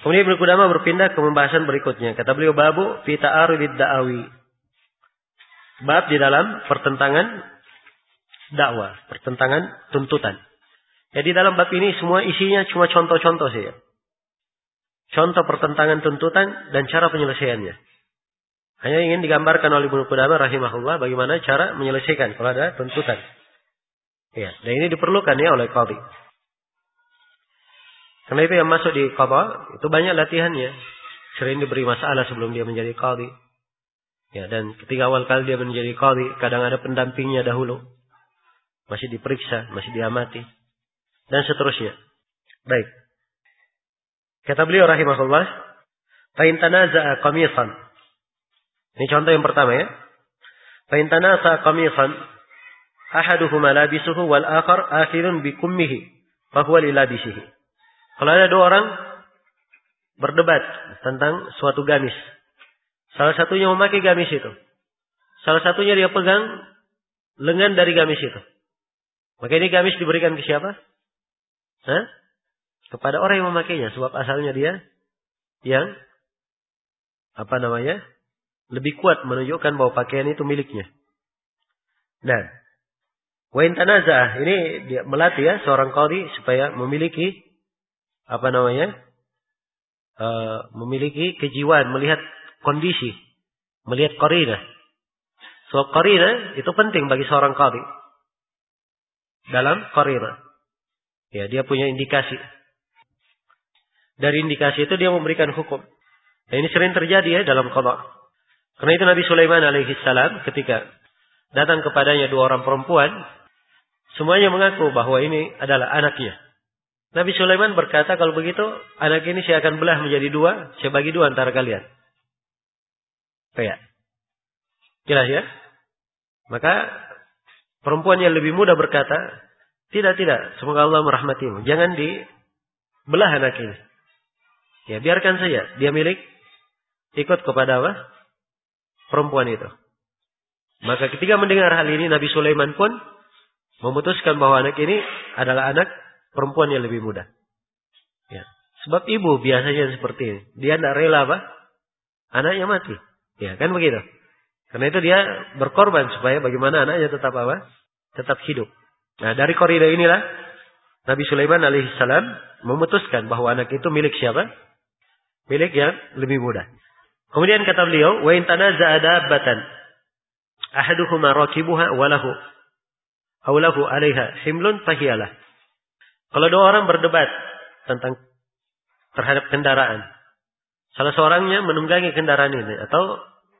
Kemudian Ibnu Qudamah berpindah ke pembahasan berikutnya. Kata beliau, babu fi ta'arudid da'awi. Bab di dalam pertentangan dakwah, pertentangan tuntutan. Jadi dalam bab ini semua isinya cuma contoh-contoh saja. Contoh pertentangan tuntutan dan cara penyelesaiannya. Hanya ingin digambarkan oleh Ibnu Qudamah rahimahullah bagaimana cara menyelesaikan kalau ada tuntutan. Ya, dan ini diperlukan ya oleh qadhi. Karena itu yang masuk di qadha itu banyak latihannya. Sering diberi masalah sebelum dia menjadi qadhi. Ya, dan ketika awal kali dia menjadi qadhi, kadang ada pendampingnya dahulu. Masih diperiksa, masih diamati. Dan seterusnya. Baik. Kata beliau rahimahullah, fa in tanaza'a qamisan. Ini contoh yang pertama ya. Fa in tanaza'a qamisan ahaduhuma labisuhu wal akhar akhirun bi kummihi fa huwa li labisihi. Kalau ada dua orang berdebat tentang suatu gamis. Salah satunya memakai gamis itu. Salah satunya dia pegang lengan dari gamis itu. Maka ini gamis diberikan ke siapa? Kepada orang yang memakainya. Sebab asalnya dia yang lebih kuat menunjukkan bahwa pakaian itu miliknya. Dan wa in tanaza'ah, ini dia melatih ya seorang qadhi supaya memiliki memiliki kejiwaan, melihat kondisi, melihat qarinah. So qarinah itu penting bagi seorang qadhi. Dalam qarinah. Ya, dia punya indikasi. Dari indikasi itu dia memberikan hukum. Nah, ini sering terjadi ya dalam qadha. Karena itu Nabi Sulaiman alaihi salam ketika datang kepadanya dua orang perempuan, semuanya mengaku bahwa ini adalah anaknya. Nabi Sulaiman berkata, kalau begitu, anak ini saya akan belah menjadi dua, saya bagi dua antara kalian. Kayak. Jelas ya? Maka perempuan yang lebih muda berkata, tidak, semoga Allah merahmatimu. Jangan dibelah anak ini. Ya, biarkan saja. Dia milik, ikut kepada apa? Perempuan itu. Maka ketika mendengar hal ini, Nabi Sulaiman pun memutuskan bahwa anak ini adalah anak perempuan yang lebih muda. Ya. Sebab ibu biasanya seperti ini. Dia tidak rela apa? Anaknya mati. Ya, kan begitu. Karena itu dia berkorban supaya bagaimana anaknya tetap apa? Tetap hidup. Nah, dari koridor inilah Nabi Sulaiman alaihissalam memutuskan bahwa anak itu milik siapa? Milik yang lebih muda. Kemudian kata beliau, wa in tanaza'a dabbatan ahaduhuma rakibuha wa lahu aw lahu 'alaiha himlun fahiyalah. Kalau dua orang berdebat terhadap kendaraan, salah seorangnya menunggangi kendaraan ini atau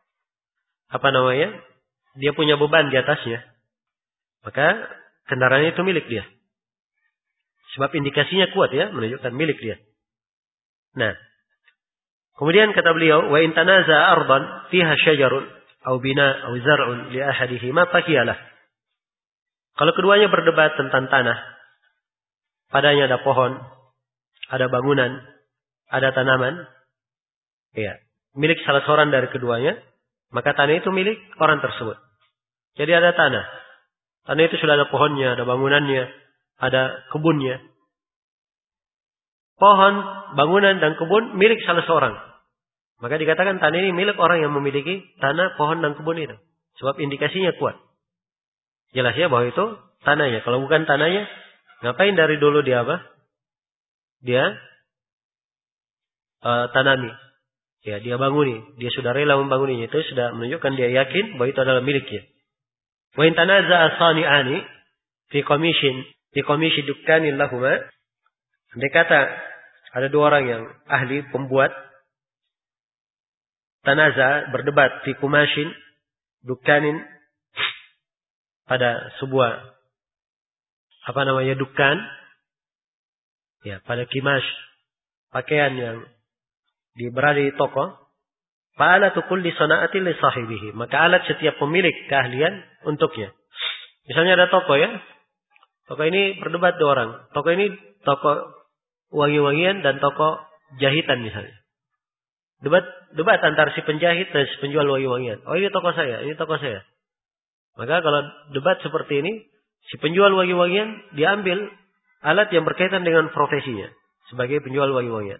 dia punya beban di atasnya, maka kendaraan itu milik dia. Sebab indikasinya kuat ya, menunjukkan milik dia. Nah, kemudian kata beliau, wa in tanaza'a ardan fiha syajarun aw bina aw zar'un li ahadihima fahiyalah. Kalau keduanya berdebat tentang tanah, padanya ada pohon, ada bangunan, ada tanaman, ya, milik salah seorang dari keduanya, maka tanah itu milik orang tersebut. Jadi ada tanah. Tanah itu sudah ada pohonnya, ada bangunannya, ada kebunnya. Pohon, bangunan, dan kebun milik salah seorang. Maka dikatakan tanah ini milik orang yang memiliki tanah, pohon, dan kebun itu. Sebab indikasinya kuat. Jelas ya bahwa itu tanahnya. Kalau bukan tanahnya, ngapain dari dulu dia apa? Dia tanami. Ya, dia banguni. Dia sudah rela membanguninya. Itu sudah menunjukkan dia yakin bahwa itu adalah miliknya. Wa in tanaza'a sani'ani fi qamishi dukkanin lahuma. Andai kata ada dua orang yang ahli pembuat tanaza berdebat fi kumashin dukkanin pada sebuah dukkan, ya, pada kimash, pakaian yang berada di toko, fa'alatu kulli sana'atin li sahibihi, maka alat setiap pemilik keahlian untuknya. Misalnya ada toko ya, toko ini berdebat dua orang, toko ini toko wangi-wangian dan toko jahitan misalnya. Debat antara si penjahit dan si penjual wangi-wangian. Oh, ini toko saya, ini toko saya. Maka kalau debat seperti ini, si penjual wangi-wangian diambil alat yang berkaitan dengan profesinya sebagai penjual wangi-wangian.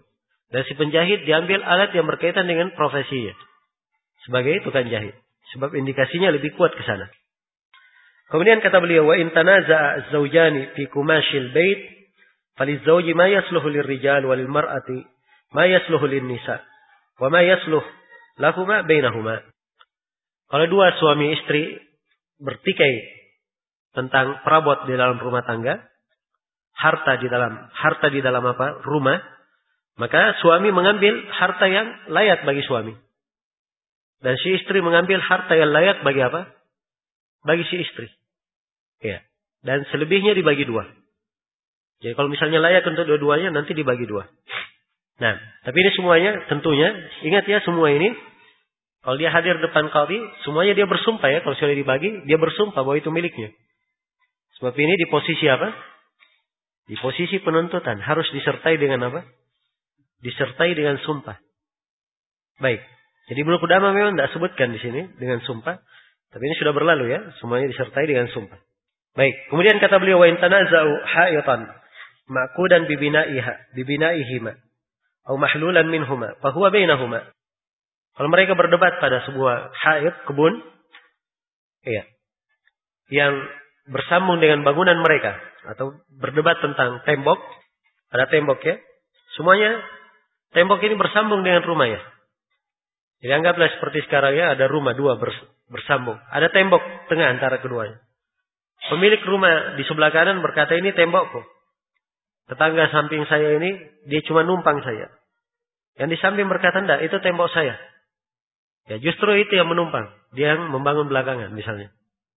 Dan si penjahit diambil alat yang berkaitan dengan profesinya. Sebagai tukang jahit. Sebab indikasinya lebih kuat ke sana. Kemudian kata beliau, wa in tanaza'a az-zawjani fi kumashil bait, faliz-zawji ma yasluhu lir-rijal walil mar'ati ma yasluhu lin-nisa, wa ma yasluh lahuma bainahuma. Kalau dua suami istri bertikai tentang perabot di dalam rumah tangga, harta di dalam apa? Rumah, maka suami mengambil harta yang layak bagi suami. Dan si istri mengambil harta yang layak bagi apa? Bagi si istri. Ya. Dan selebihnya dibagi dua. Jadi kalau misalnya layak untuk dua-duanya, nanti dibagi dua. Nah, tapi ini semuanya tentunya, ingat ya semua ini, kalau dia hadir depan qadhi, semuanya dia bersumpah ya, kalau sudah dibagi, dia bersumpah bahwa itu miliknya. Sebab ini di posisi apa? Di posisi penuntutan. Harus disertai dengan apa? Disertai dengan sumpah. Baik. Jadi Ibnu Qudamah memang tidak sebutkan di sini dengan sumpah. Tapi ini sudah berlalu ya. Semuanya disertai dengan sumpah. Baik. Kemudian kata beliau, wa in tanaza'u ha'itan ma'qudan bibina'ihima atau mahlulan minhuma fahuwa bainahuma. Kalau mereka berdebat pada sebuah ha'id, kebun, iya, yang bersambung dengan bangunan mereka, atau berdebat tentang tembok, ada tembok ya, semuanya tembok ini bersambung dengan rumahnya. Jadi anggaplah seperti sekarang ya, ada rumah dua bersambung. Ada tembok tengah antara keduanya. Pemilik rumah di sebelah kanan berkata, ini tembokku. Tetangga samping saya ini, dia cuma numpang saya. Yang di samping berkata, enggak, itu tembok saya. Ya justru itu yang menumpang. Dia yang membangun belakangan misalnya.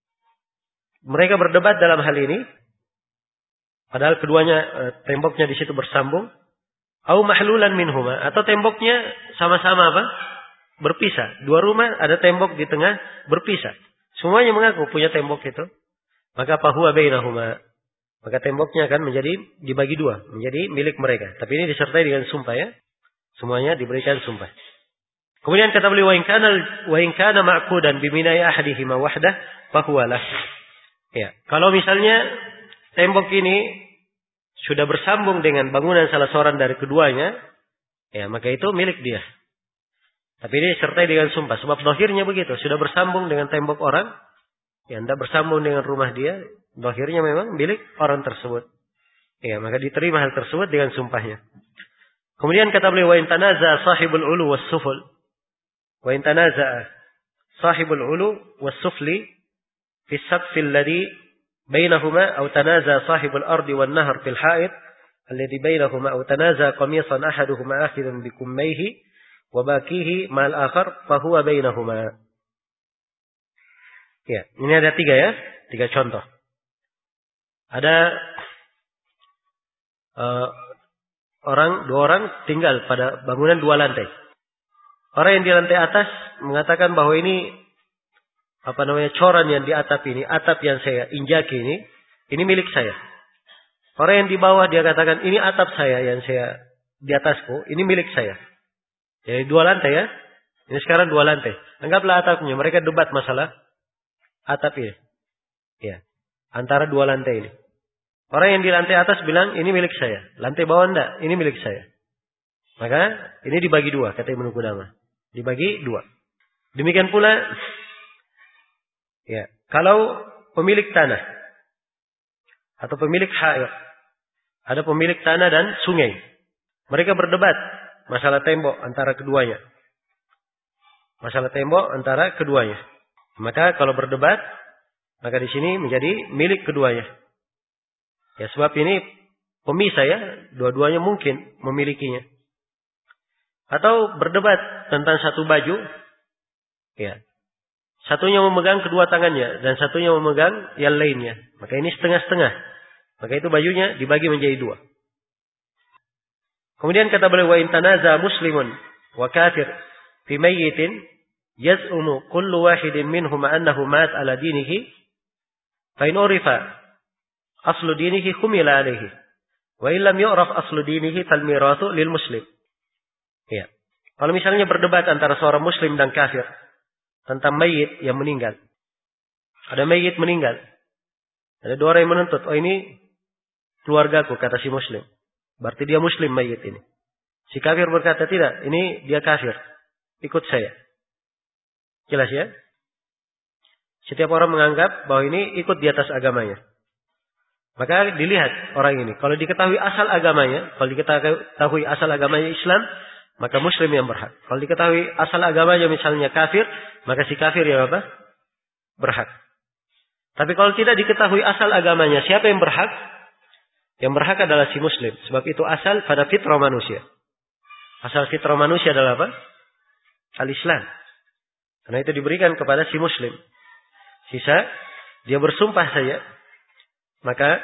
Mereka berdebat dalam hal ini. Padahal keduanya temboknya di situ bersambung. Au mahlulan minhuma. Atau temboknya sama-sama apa? Berpisah. Dua rumah ada tembok di tengah berpisah. Semuanya mengaku punya tembok itu. Maka fahuwa bainahuma. Maka temboknya akan menjadi dibagi dua. Menjadi milik mereka. Tapi ini disertai dengan sumpah ya. Semuanya diberikan sumpah. Kemudian kata beliau, wa in kana ma'qudan bimina'i ahadihima wahdah fahuwa lah. Ya, kalau misalnya tembok ini sudah bersambung dengan bangunan salah seorang dari keduanya, ya maka itu milik dia. Tapi ini disertai dengan sumpah. Sebab zahirnya begitu. Sudah bersambung dengan tembok orang. Ya, tidak bersambung dengan rumah dia. Zahirnya memang milik orang tersebut. Ya, maka diterima hal tersebut dengan sumpahnya. Kemudian kata beliau, wa in tanaza'a sahibul ulu was suful. Wa in tanaza'a sahibul ulu was sufli fi as-saqfil ladhi bainahuma aw tanaza'a sahibul ardi wan nahr fil ha'id alladhi bainahuma aw tanaza'a qamisan ahaduhuma akhidun bi kummayhi wa baqihi ma'al akhar fa huwa bainahuma. Ya, ini ada tiga ya, tiga contoh. Ada dua orang tinggal pada bangunan dua lantai. Orang yang di lantai atas mengatakan bahwa ini coran yang di atap ini, atap yang saya injaki ini milik saya. Orang yang di bawah dia katakan ini atap saya yang saya di atasku, ini milik saya. Jadi dua lantai ya. Ini sekarang dua lantai. Anggaplah atapnya. Mereka debat masalah atap ini. Ya. Antara dua lantai ini. Orang yang di lantai atas bilang ini milik saya. Lantai bawah enggak. Ini milik saya. Maka ini dibagi dua. Kata Ibnu Qudamah. Dibagi dua. Demikian pula. Ya. Kalau pemilik tanah. Atau pemilik ha'ir. Ada pemilik tanah dan sungai. Mereka berdebat. Masalah tembok antara keduanya. Masalah tembok antara keduanya. Maka kalau berdebat, maka di sini menjadi milik keduanya. Ya sebab ini pemisah ya, dua-duanya mungkin memilikinya. Atau berdebat tentang satu baju, ya. Satunya memegang kedua tangannya dan satunya memegang yang lainnya. Maka ini setengah-setengah. Maka itu bajunya dibagi menjadi dua. Kemudian kata beliau, wa in tanaza muslimun wa kafir fi mayyitin yaz'umu kullu wahidin minhuma annahu mat ala dinihi fa in urifa aslu dinihi khumila alayhi wa in lam yu'raf aslu dinihi fal mirathu lil muslim. Ya. Kalau misalnya berdebat antara seorang muslim dan kafir tentang mayit yang meninggal. Ada mayit meninggal. Ada dua orang yang menuntut, oh ini keluargaku kata si muslim. Berarti dia muslim mayit ini. Si kafir berkata, tidak, ini dia kafir. Ikut saya. Jelas ya? Setiap orang menganggap bahwa ini ikut di atas agamanya. Maka dilihat orang ini. Kalau diketahui asal agamanya, kalau diketahui asal agamanya Islam, maka muslim yang berhak. Kalau diketahui asal agamanya misalnya kafir, maka si kafir yang apa? Berhak. Tapi kalau tidak diketahui asal agamanya, siapa yang berhak? Yang berhak adalah si muslim. Sebab itu asal pada fitrah manusia. Asal fitrah manusia adalah apa? Al-Islam. Karena itu diberikan kepada si muslim. Sisa, dia bersumpah saja. Maka,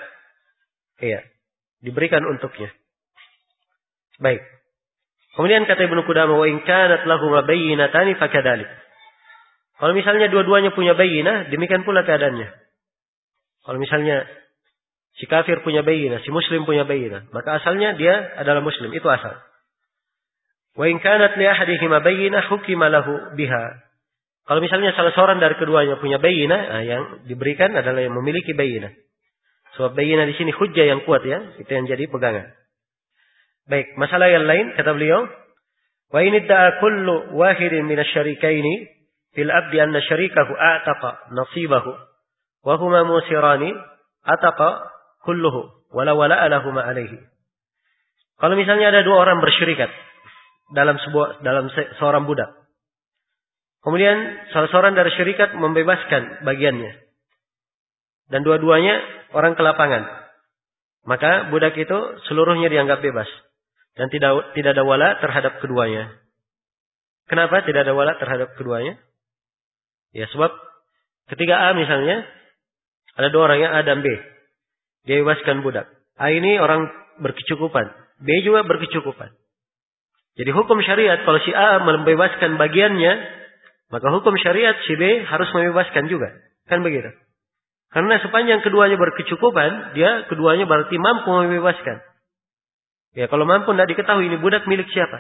diberikan untuknya. Baik. Kemudian kata Ibnu Qudamah, wa in kanat lahuma bayyinatani fakadzalik. Kalau misalnya dua-duanya punya bayyinah, demikian pula keadaannya. Kalau misalnya si kafir punya bayyinah, si muslim punya bayyinah, maka asalnya dia adalah muslim, itu asal. Wa in kanat li ahadihima bayyinah hukima lahu biha. Kalau misalnya salah seorang dari keduanya punya bayyinah, yang diberikan adalah yang memiliki bayyinah. Sebab bayyinah di sini hujjah yang kuat ya, itu yang jadi pegangan. Baik, masalah yang lain kata beliau, wa in idda'a kullu wahidin min asy-syarikaini fil abdi anna syarikahu a'taqa nasibahu wa huma musirani ataqa kulluhu wala wala'a lahum alaihi. Kalau misalnya ada dua orang bersyirikat dalam seorang budak. Kemudian salah seorang dari syarikat membebaskan bagiannya. Dan dua-duanya orang kelapangan. Maka budak itu seluruhnya dianggap bebas. Dan tidak ada wala terhadap keduanya. Kenapa tidak ada wala terhadap keduanya? Ya sebab ketika A misalnya, ada dua orang yang A dan B. Dia bebaskan budak. A ini orang berkecukupan. B juga berkecukupan. Jadi hukum syariat kalau si A membebaskan bagiannya, maka hukum syariat si B harus membebaskan juga. Kan begitu. Karena sepanjang keduanya berkecukupan, keduanya berarti mampu membebaskan. Ya kalau mampu tidak diketahui ini budak milik siapa.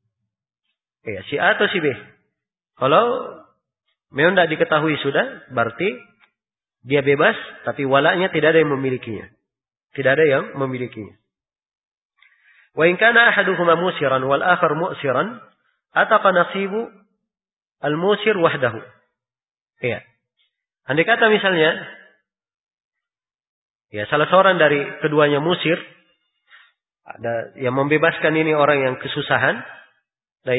Ya si A atau si B. Kalau memang tidak diketahui sudah, berarti dia bebas, tapi walanya tidak ada yang memilikinya. Tidak ada yang memilikinya. Wa in kana ahaduhuma musiran wal akhar mu'siran ataqa nasibu al-musir wahdahu. Ya. Andai kata misalnya salah seorang dari keduanya musir, ada yang membebaskan ini orang yang kesusahan dan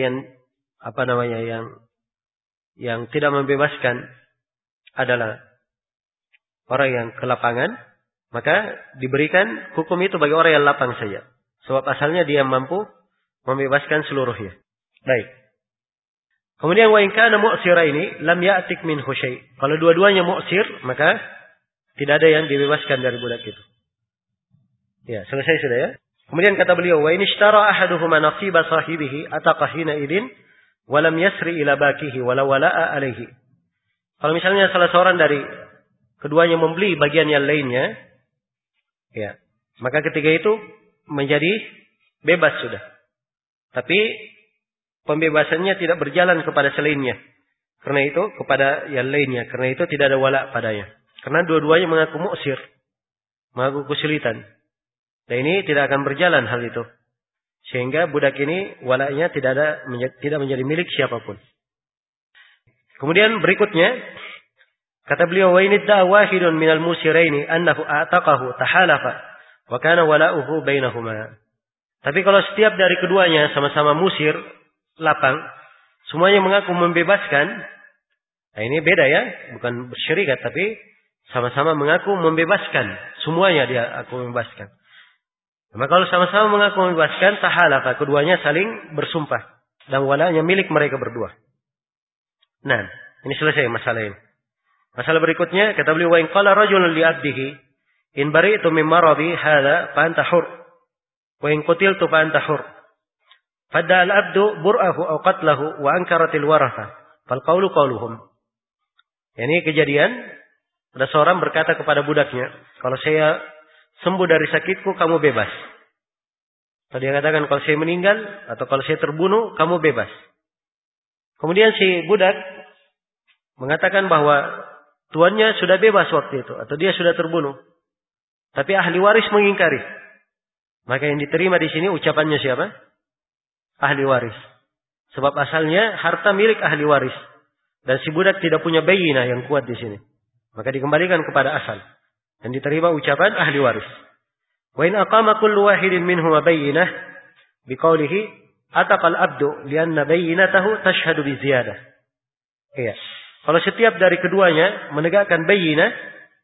yang tidak membebaskan adalah orang yang kelapangan, maka diberikan hukum itu bagi orang yang lapang saja. Sebab asalnya dia mampu membebaskan seluruhnya. Baik. Kemudian wa in kana mu'sira ini lam ya'tik minhu syai'. Kalau dua-duanya mu'sir, maka tidak ada yang dibebaskan dari budak itu. Ya, selesai sudah ya. Kemudian kata beliau, wa in ishtara ahaduhuma nasiba sahibihi ataqa hina idin wa lam yasri ila bakihi wala wala'a alaihi. Kalau misalnya salah seorang dari keduanya membeli bagian yang lainnya, ya, maka ketika itu menjadi bebas sudah. Tapi pembebasannya tidak berjalan kepada selainnya. Karena itu kepada yang lainnya. Karena itu tidak ada wala padanya. Karena dua-duanya mengaku mu'sir. Mengaku kesulitan. Dan ini tidak akan berjalan hal itu. Sehingga budak ini walanya tidak menjadi milik siapapun. Kemudian berikutnya. Kata beliau, wa in idda'a wahidun minal musiraini annahu a'taqahu tahalafa. Wa kana wala'uhu bainahuma. Tapi kalau setiap dari keduanya sama-sama musir, lapang, semuanya mengaku membebaskan, nah ini beda ya, bukan bersyarikat, tapi sama-sama mengaku membebaskan, semuanya dia aku membebaskan. Maka kalau sama-sama mengaku membebaskan, tahalafa, keduanya saling bersumpah, dan walanya milik mereka berdua. Nah, ini selesai masalah ini. Masalah berikutnya, kata beliau, wa in qala rajulun li abdihi in bari'tu min maradi hadha fa anta hur wa in qutiltu fa anta hur fadda al-abdu bur'ahu aw qatlahu wa ankaratil waratha fal qawlu qawluhum. Ini kejadian ada seorang berkata kepada budaknya, kalau saya sembuh dari sakitku kamu bebas. Atau dia katakan kalau saya meninggal atau kalau saya terbunuh kamu bebas. Kemudian si budak mengatakan bahwa tuannya sudah bebas waktu itu atau dia sudah terbunuh. Tapi ahli waris mengingkari. Maka yang diterima di sini ucapannya siapa? ahli waris. Sebab asalnya harta milik ahli waris. Dan si budak tidak punya bayyinah yang kuat di sini. Maka dikembalikan kepada asal. Dan diterima ucapan ahli waris. Wa in aqama kullu wahidin minhum bayyinah biqaulihi ataqal abdu lianna bayyinatahu tashhadu bi ziyadah. Iya. Kalau setiap dari keduanya menegakkan bayyinah,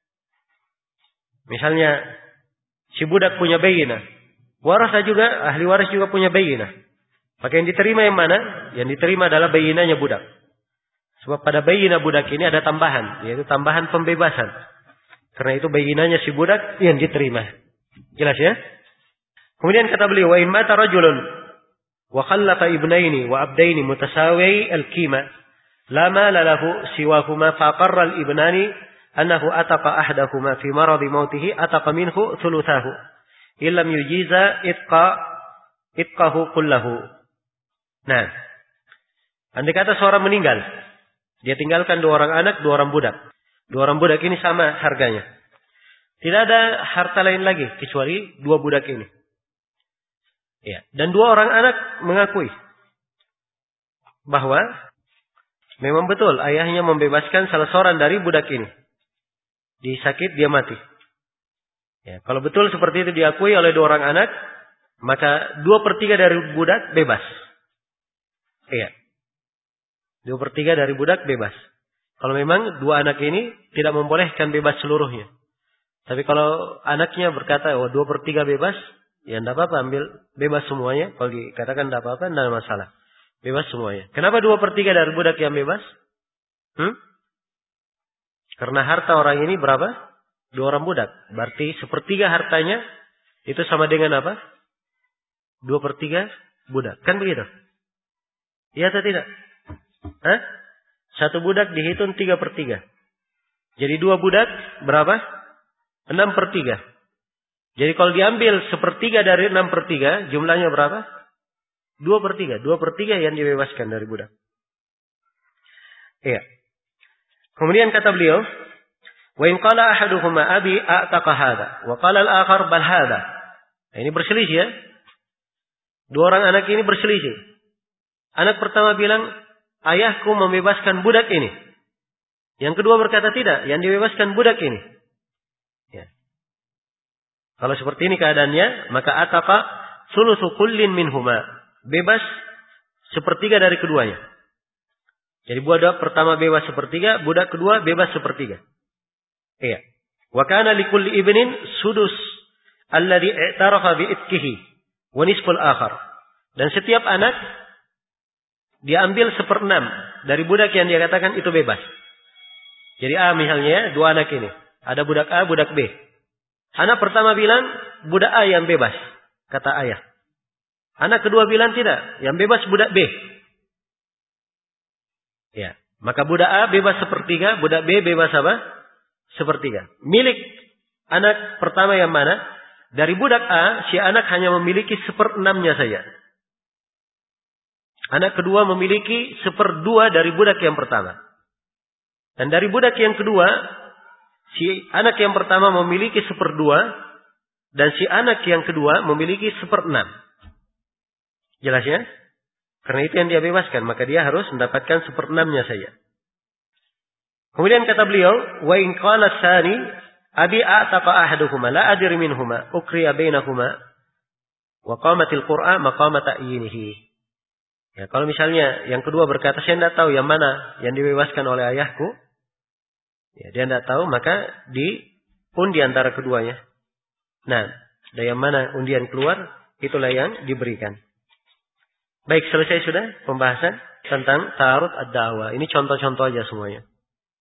misalnya si budak punya bayyinah, warasa juga, ahli waris juga punya bayyinah. Maka yang diterima yang mana? Yang diterima adalah bayyinahnya budak. Sebab pada bayyinah budak ini ada tambahan, yaitu tambahan pembebasan. Karena itu bayyinahnya si budak yang diterima. Jelas ya? Kemudian kata beliau, wa in mata rajulun wa khallafa ibnaini wa abdaini mutasawi al-qima la mala lahu siwahuma faqarra al-ibnani annahu ataqa ahdahuma fi maradi mautihi ataqa minhu thuluthahu illam yujiza itqahu kullahu. Nah, andai kata seorang meninggal, dia tinggalkan 2 orang anak, 2 orang budak. 2 orang budak ini sama harganya. Tidak ada harta lain lagi kecuali 2 budak ini. Ya. Dan 2 orang anak mengakui bahwa memang betul ayahnya membebaskan salah seorang dari budak ini. Disakit dia mati. Ya. Kalau betul seperti itu diakui oleh 2 orang anak, maka 2/3 dari budak bebas. Iya. 2/3 dari budak bebas. Kalau memang 2 anak ini tidak membolehkan bebas seluruhnya. Tapi kalau anaknya berkata, 2/3 bebas, ya tidak apa-apa, ambil bebas semuanya. Kalau dikatakan tidak apa-apa, tidak ada masalah. Bebas semuanya. Kenapa 2/3 dari budak yang bebas? Karena harta orang ini berapa? 2 orang budak. Berarti 1/3 hartanya itu sama dengan apa? 2/3 budak. Kan begitu? Iya atau tidak? Satu budak dihitung 3/3. Jadi 2 budak berapa? 6/3. Jadi kalau diambil 1/3 dari 6/3, jumlahnya berapa? 2/3. 2/3 yang dibebaskan dari budak. Iya. Kemudian kata beliau, wa in qala ahaduhuma abi a'taqa hadha wa qala al-akhar bal hadha. Nah, ini berselisih ya. 2 orang anak ini berselisih. Anak pertama bilang, ayahku membebaskan budak ini. Yang kedua berkata tidak, yang dibebaskan budak ini. Ya. Kalau seperti ini keadaannya, maka ataqa sulusu kullin minhuma. Bebas 1/3 dari keduanya. Jadi budak pertama bebas 1/3, budak kedua bebas 1/3. Iya. Wa kana likulli ibnin sudus alladhi i'tarafa bi itqihi wa nisful akhar. Dan setiap anak dia ambil 1/6 dari budak yang dia katakan itu bebas. Jadi A misalnya 2 anak ini. Ada budak A, budak B. Anak pertama bilang budak A yang bebas. Kata ayah. Anak kedua bilang tidak. Yang bebas budak B. Ya. Maka budak A bebas 1/3. Budak B bebas apa? 1/3. Milik anak pertama yang mana? Dari budak A, si anak hanya memiliki 1/6-nya saja. Anak kedua memiliki 1/2 dari budak yang pertama. Dan dari budak yang kedua, si anak yang pertama memiliki 1/2. Dan si anak yang kedua memiliki 1/6. Jelas ya? Karena itu yang dia bebaskan. Maka dia harus mendapatkan 1/6-nya saja. Kemudian kata beliau, wa in qala tsani abi a'taqa ahaduhuma la adri minhuma ukriya bainahuma wa qamatil qur'a maqama ta'yinihi. Ya, kalau misalnya yang kedua berkata, saya tidak tahu yang mana yang dibebaskan oleh ayahku. Ya, dia tidak tahu, maka diundi antara keduanya. Nah, dari yang mana undian keluar, itulah yang diberikan. Baik, selesai sudah pembahasan tentang ta'arud ad-da'wah. Ini contoh-contoh aja semuanya.